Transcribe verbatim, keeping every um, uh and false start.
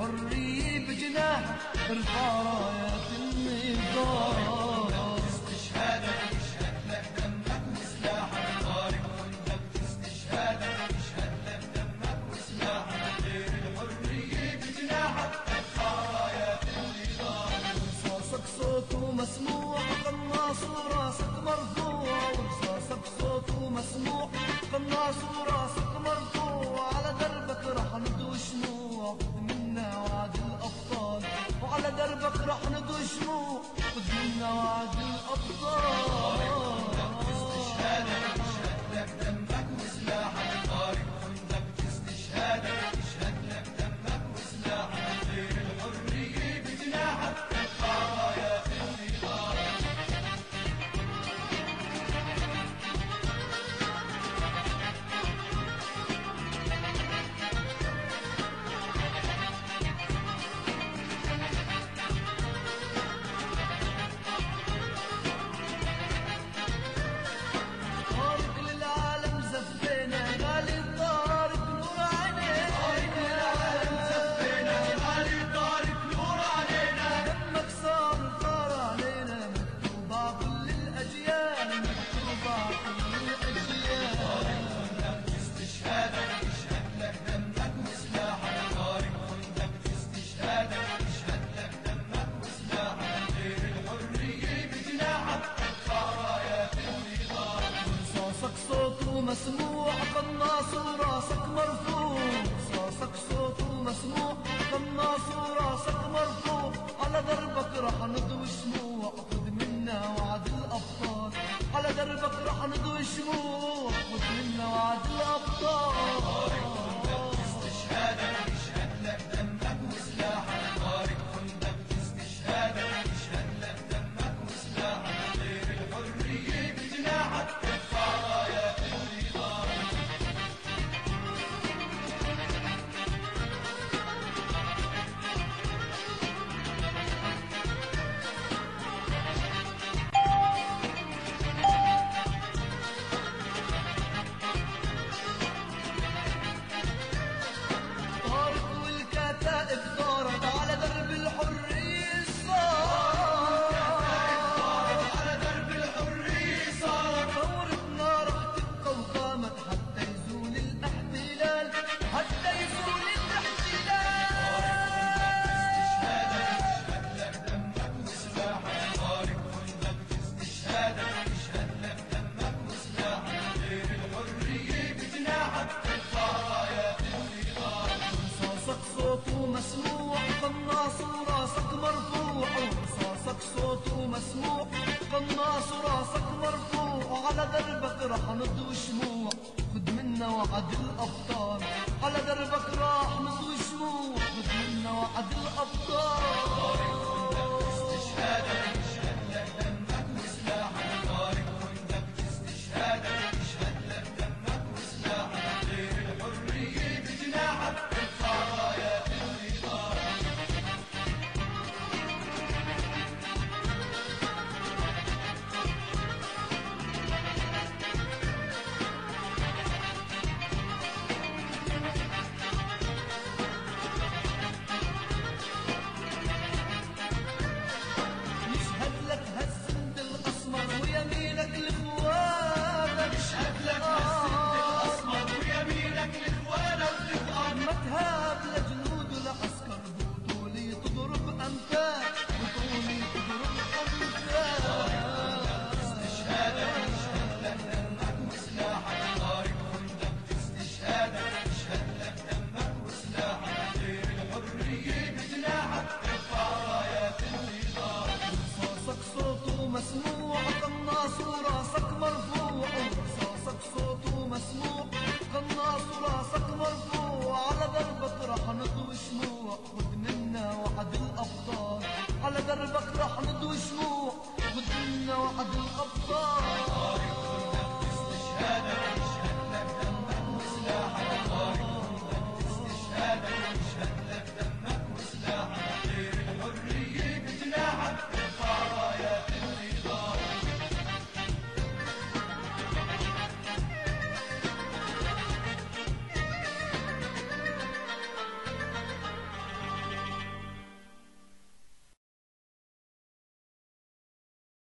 الحرية بجناحك ارفع راية النضال. استشهادك يشهد لك دمك وسلاحك، طارق خندق استشهادك يشهد لك دمك وسلاحك، غير الحرية بجناحك ارفع راية النضال. رصاصك صوته مسموع قناص وراسك مرفوع، ورصاصك صوته مسموع قناص وراسك مرفوع، على دربك رح ندو شموع خد منا وعد الأبطال، وعلى دربك رح ندو شموع خد منا وعد الأبطال. استشهادك يشهد لك دمك وسلاحك، طارق خندق استشهادك يشهد لك دمك وسلاحك، غير الحرية بجناحك ارفع راية النضال. طارق للعالم زفينا غالي طارق نور عينينا، طارق للعالم زفينا غالي طارق نور علينا، دمك صار ثار علينا مكتوب على كل الأجيال، مكتوب على كل الأجيال. طارق خندق استشهادك يشهد لك دمك وسلاحك، طارق خندق استشهادك يشهد لك دمك وسلاحك، غير الحرية بجناحك ارفع راية النضال. رصاصك صوته مسموع قناص وراسك مرفوع، رصاصك صوته مسموع قناص وراسك مرفوع، على دربك رح ندو شموع خد منا وعد الأبطال، على دربك رح ندو شموع خد منا وعد الأبطال. استشهادك يشهد لك دمك وسلاحك، طارق خندق استشهادك يشهد لك دمك وسلاحك، غير الحرية بجناحك ارفع راية النضال. طارق والكتائب دارت على درب الحرية صار، على درب الحرية صارت، ثورتنا رح تبقى وقامت حتى يزول الاحتلال، حتى يزول استشهادك يشهد لك دمك وسلاحك، طارق خندق استشهادك يشهد لك دمك وسلاحك، غير الحرية بجناحك ارفع راية النضال. رصاصك صوته مسموع قناص وراسك مرفوع، رصاصك صوته مسموع قناص وراسك مرفوع، على دربك رح ندو شموع خد منا وعد الأبطال، على دربك راح ندو شموع خد منا وعد